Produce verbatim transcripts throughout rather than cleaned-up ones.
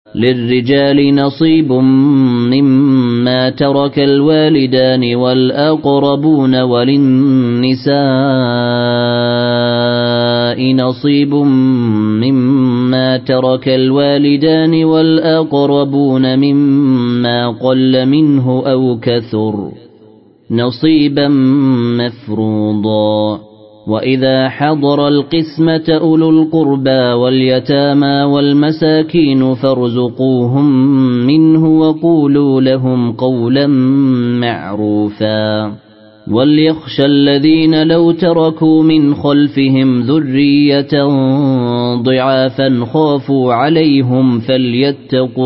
للرجال نصيب مما ترك الوالدان والأقربون وللنساء نصيب مما ترك الوالدان والأقربون مما قل منه أو كثر نصيبا مفروضا وإذا حضر القسمة أولو القربى واليتامى والمساكين فارزقوهم منه وقولوا لهم قولا معروفا وليخشى الذين لو تركوا من خلفهم ذرية ضعافا خافوا عليهم فليتقوا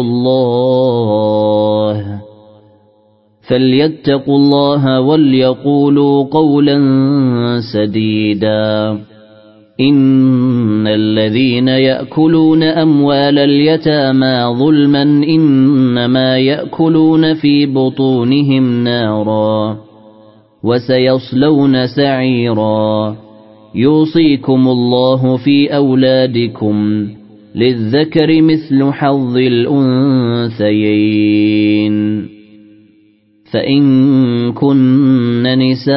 الله فليتقوا الله وليقولوا قولا سديدا إن الذين يأكلون أموال اليتامى ظلما إنما يأكلون في بطونهم نارا وسيصلون سعيرا يوصيكم الله في أولادكم للذكر مثل حظ الأنثيين فإن كن نساء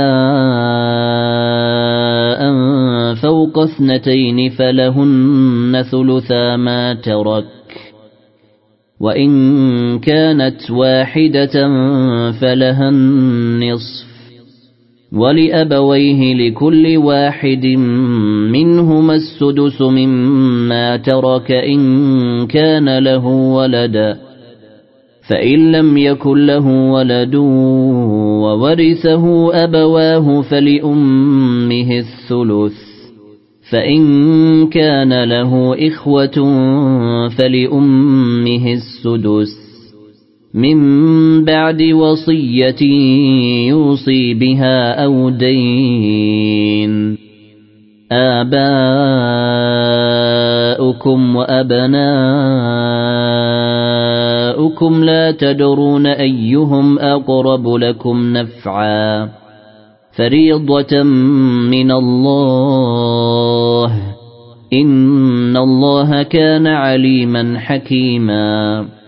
فوق اثنتين فلهن ثلثا ما ترك وإن كانت واحدة فلها النصف ولأبويه لكل واحد منهما السدس مما ترك إن كان له ولد فإن لم يكن له ولد وورثه أبواه فلأمه الثلث فإن كان له إخوة فلأمه السدس من بعد وصية يوصي بها أو دين آباؤكم وأبناؤكم لا تدرون أيهم أقرب لكم نفعا فريضة من الله إن الله كان عليما حكيما